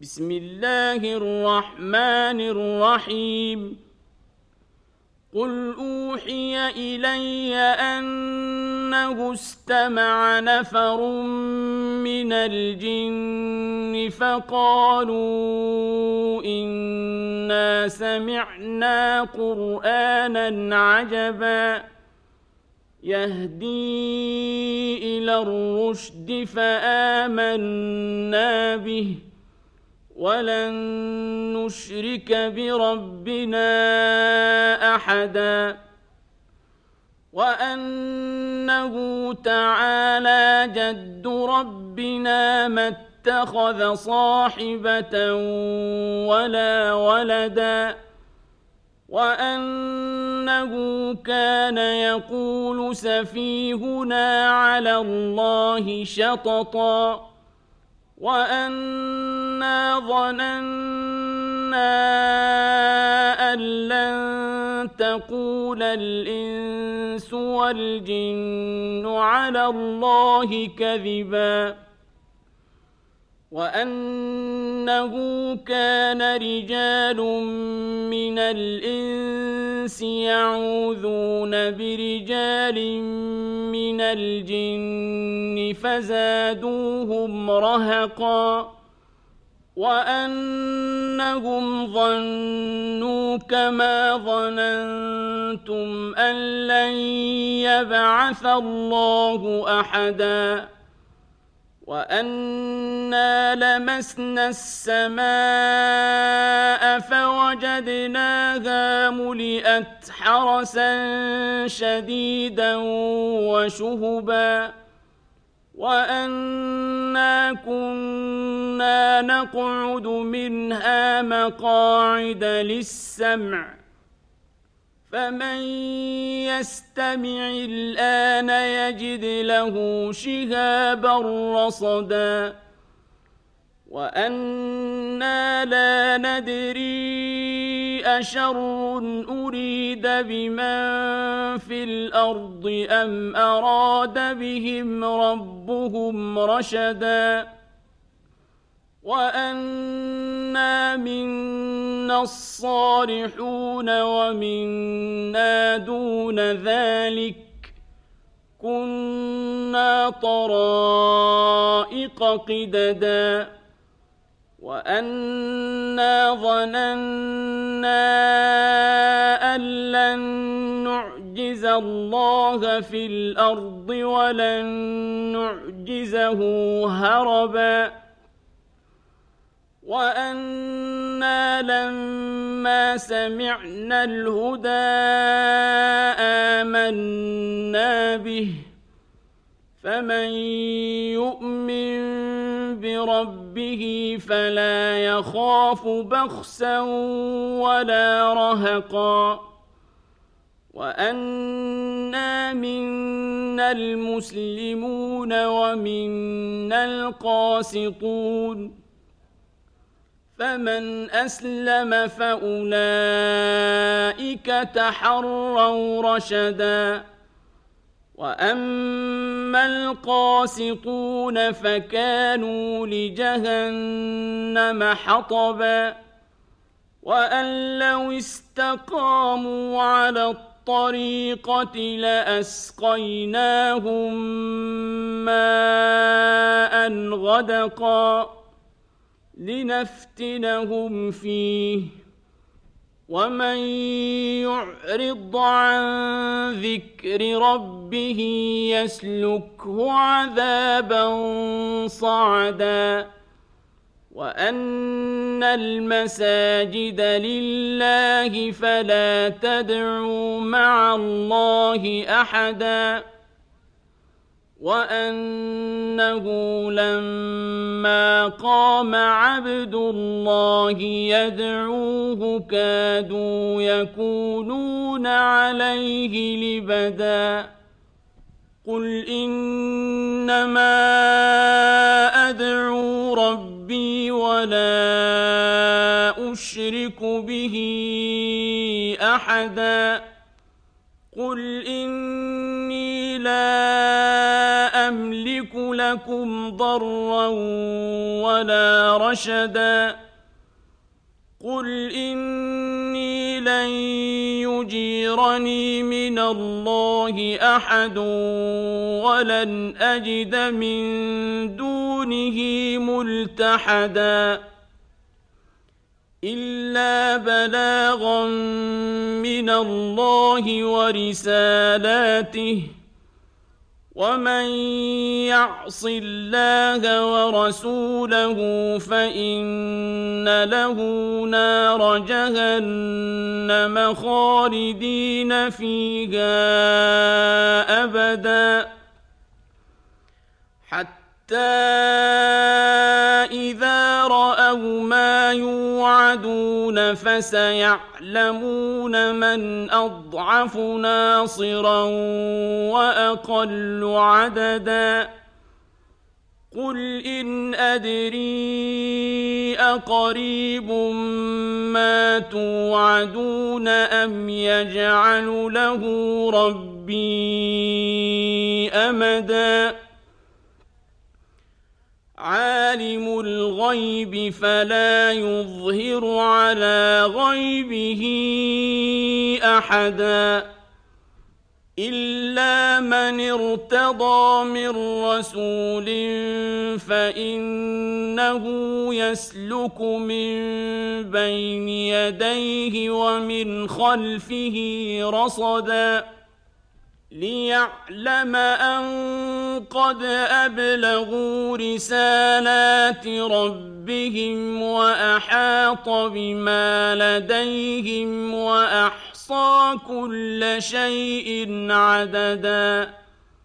بسم الله الرحمن الرحيم قل أوحي إلي أنه استمع نفر من الجن فقالوا إنا سمعنا قرآنا عجبا يهدي إلى الرشد فآمنا به ولن نشرك بربنا أحدا وأنه تعالى جد ربنا ما اتخذ صاحبة ولا ولدا وأنه كان يقول سفيهنا على الله شططا وأنا ظننا أن لن تقول الإنس والجن على الله كذبا وأنه كان رجال من الإنس يعوذون برجال من الجن فزادوهم رهقا وأنهم ظنوا كما ظننتم أن لن يبعث الله أحدا وأنا لمسنا السماء فوجدناها ملئت حرسا شديدا وشهبا وأنا كنا نقعد منها مقاعد للسمع فمن يستمع الآن يجد له شهابا رصدا وأنا لا ندري أشر أريد بمن في الأرض أم أراد بهم ربهم رشدا وأنا منا الصالحون ومنا دون ذلك كنا طرائق قددا وأنا ظننا أن لن نعجز الله في الأرض ولن نعجزه هربا وأنا لما سمعنا الهدى آمنا به فمن يؤمن بربه فلا يخاف بخسا ولا رهقا وأنا منا المسلمون ومنا القاسطون فمن أسلم فأولئك تحروا رشدا وأما القاسطون فكانوا لجهنم حطبا وأن لو استقاموا على الطريقة لأسقيناهم ماء غدقا لنفتنهم فيه ومن يعرض عن ذكر ربه يسلكه عذابا صعدا وأن المساجد لله فلا تدعوا مع الله أحدا وأنه لما قام عبد الله يدعوه كادوا يكونون عليه لبدا قل إنما أدعو ربي ولا أشرك به أحدا قل إني لا أملك له لكم ضرا ولا رشدا قل إني لن يجيرني من الله أحد ولن أجد من دونه ملتحدا إلا بلاغا من الله ورسالاته ومن يعص الله ورسوله فإن له نار جهنم خالدين فيها أبدا حتى إذا رأوا ما يوعدون فسيعلمون من أضعف ناصرا وأقل عددا قل إن أدري أقريب ما توعدون أم يجعل له ربي أمدا عالم الغيب فلا يظهر على غيبه أحدا إلا من ارتضى من رسول فإنه يسلك من بين يديه ومن خلفه رصدا ليعلم أن قد أبلغوا رسالات ربهم وأحاط بما لديهم وأحصى كل شيء عددا